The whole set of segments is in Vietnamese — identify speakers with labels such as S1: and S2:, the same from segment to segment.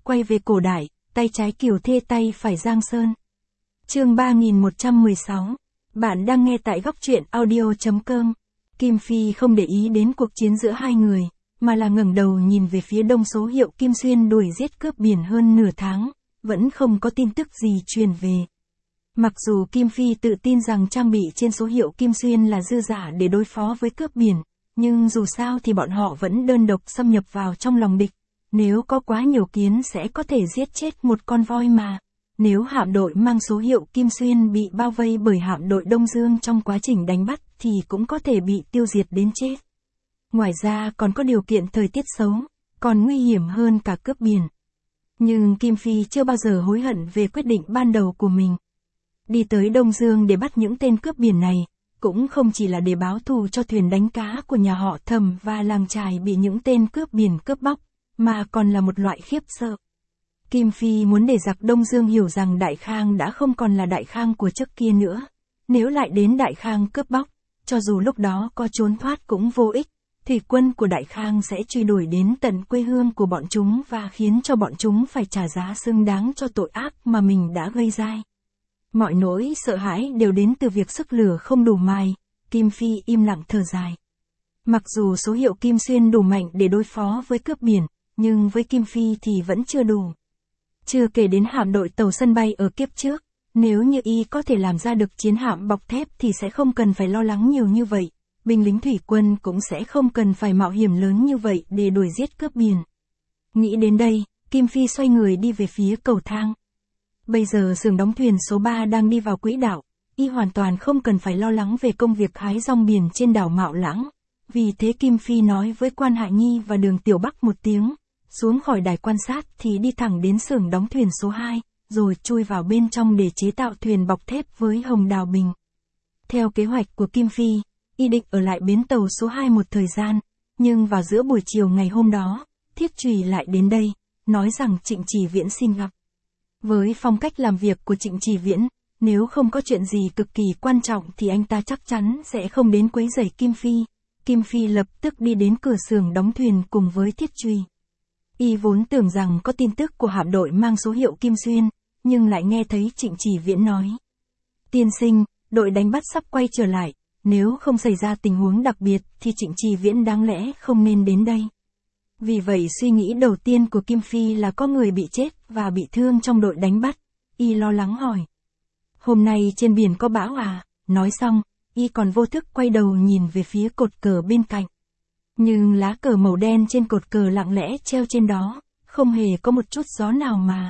S1: quay về cổ đại, tay trái Kiều Thê tay phải Giang Sơn. Chương 3116. Bạn đang nghe tại góc truyện audio.com. Kim Phi không để ý đến cuộc chiến giữa hai người, mà là ngẩng đầu nhìn về phía đông số hiệu Kim Xuyên đuổi giết cướp biển hơn nửa tháng, vẫn không có tin tức gì truyền về. Mặc dù Kim Phi tự tin rằng trang bị trên số hiệu Kim Xuyên là dư giả để đối phó với cướp biển, nhưng dù sao thì bọn họ vẫn đơn độc xâm nhập vào trong lòng địch. Nếu có quá nhiều kiến sẽ có thể giết chết một con voi mà. Nếu hạm đội mang số hiệu Kim Xuyên bị bao vây bởi hạm đội Đông Dương trong quá trình đánh bắt thì cũng có thể bị tiêu diệt đến chết. Ngoài ra còn có điều kiện thời tiết xấu, còn nguy hiểm hơn cả cướp biển. Nhưng Kim Phi chưa bao giờ hối hận về quyết định ban đầu của mình. Đi tới Đông Dương để bắt những tên cướp biển này, cũng không chỉ là để báo thù cho thuyền đánh cá của nhà họ Thẩm và làng chài bị những tên cướp biển cướp bóc, mà còn là một loại khiếp sợ. Kim Phi muốn để giặc Đông Dương hiểu rằng Đại Khang đã không còn là Đại Khang của trước kia nữa. Nếu lại đến Đại Khang cướp bóc, cho dù lúc đó có trốn thoát cũng vô ích, thủy quân của Đại Khang sẽ truy đuổi đến tận quê hương của bọn chúng và khiến cho bọn chúng phải trả giá xứng đáng cho tội ác mà mình đã gây ra. Mọi nỗi sợ hãi đều đến từ việc sức lửa không đủ mài, Kim Phi im lặng thở dài. Mặc dù số hiệu Kim Xuyên đủ mạnh để đối phó với cướp biển, nhưng với Kim Phi thì vẫn chưa đủ. Chưa kể đến hạm đội tàu sân bay ở kiếp trước, nếu như y có thể làm ra được chiến hạm bọc thép thì sẽ không cần phải lo lắng nhiều như vậy, binh lính thủy quân cũng sẽ không cần phải mạo hiểm lớn như vậy để đuổi giết cướp biển. Nghĩ đến đây, Kim Phi xoay người đi về phía cầu thang. Bây giờ xưởng đóng thuyền số 3 đang đi vào quỹ đạo, y hoàn toàn không cần phải lo lắng về công việc hái rong biển trên đảo Mạo Lãng. Vì thế Kim Phi nói với Quan Hạ Nhi và Đường Tiểu Bắc một tiếng, xuống khỏi đài quan sát thì đi thẳng đến xưởng đóng thuyền số 2, rồi chui vào bên trong để chế tạo thuyền bọc thép với hồng đào bình. Theo kế hoạch của Kim Phi, y định ở lại bến tàu số 2 một thời gian, nhưng vào giữa buổi chiều ngày hôm đó, Thiết Trùy lại đến đây, nói rằng Trịnh Chỉ Viễn xin gặp. Với phong cách làm việc của Trịnh Chỉ Viễn, nếu không có chuyện gì cực kỳ quan trọng thì anh ta chắc chắn sẽ không đến quấy rầy Kim Phi. Kim Phi lập tức đi đến cửa xưởng đóng thuyền cùng với Thiết Trùy. Y vốn tưởng rằng có tin tức của hạm đội mang số hiệu Kim Xuyên, nhưng lại nghe thấy Trịnh Chỉ Viễn nói. Tiên sinh, đội đánh bắt sắp quay trở lại, nếu không xảy ra tình huống đặc biệt thì Trịnh Chỉ Viễn đáng lẽ không nên đến đây. Vì vậy suy nghĩ đầu tiên của Kim Phi là có người bị chết và bị thương trong đội đánh bắt. Y lo lắng hỏi. Hôm nay trên biển có bão à? Nói xong, y còn vô thức quay đầu nhìn về phía cột cờ bên cạnh. Nhưng lá cờ màu đen trên cột cờ lặng lẽ treo trên đó, không hề có một chút gió nào mà.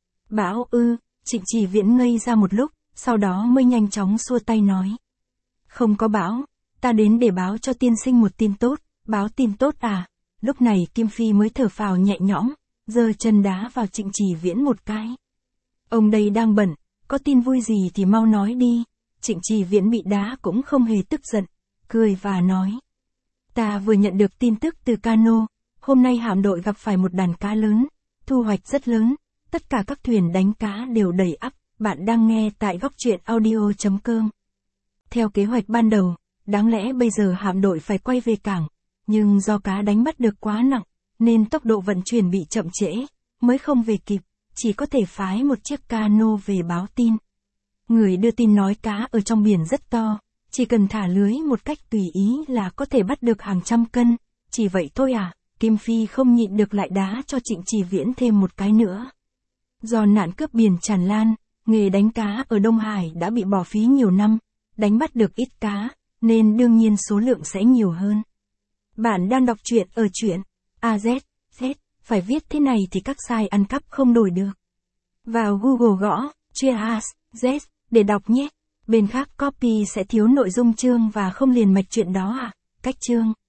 S1: Bão ư? Trịnh Chỉ Viễn ngây ra một lúc, sau đó mới nhanh chóng xua tay nói. Không có bão, ta đến để báo cho tiên sinh một tin tốt. Báo tin tốt à? Lúc này Kim Phi mới thở phào nhẹ nhõm, giơ chân đá vào Trịnh Chỉ Viễn một cái. Ông đây đang bận, có tin vui gì thì mau nói đi. Trịnh Chỉ Viễn bị đá cũng không hề tức giận, cười và nói. Ta vừa nhận được tin tức từ Cano, hôm nay hạm đội gặp phải một đàn cá lớn, thu hoạch rất lớn, tất cả các thuyền đánh cá đều đầy ắp. Bạn đang nghe tại góc truyện audio.com. Theo kế hoạch ban đầu, đáng lẽ bây giờ hạm đội phải quay về cảng, nhưng do cá đánh bắt được quá nặng, nên tốc độ vận chuyển bị chậm trễ, mới không về kịp, chỉ có thể phái một chiếc cano về báo tin. Người đưa tin nói cá ở trong biển rất to, chỉ cần thả lưới một cách tùy ý là có thể bắt được hàng trăm cân, chỉ vậy thôi à? Kim Phi không nhịn được lại đá cho Trịnh Chỉ Viễn thêm một cái nữa. Do nạn cướp biển tràn lan, nghề đánh cá ở Đông Hải đã bị bỏ phí nhiều năm, đánh bắt được ít cá, nên đương nhiên số lượng sẽ nhiều hơn. Bạn đang đọc truyện ở truyện AZ, phải viết thế này thì các site ăn cắp không đổi được. Vào Google gõ truyện AZ để đọc nhé. Bên khác copy sẽ thiếu nội dung chương và không liền mạch truyện đó à? Cách chương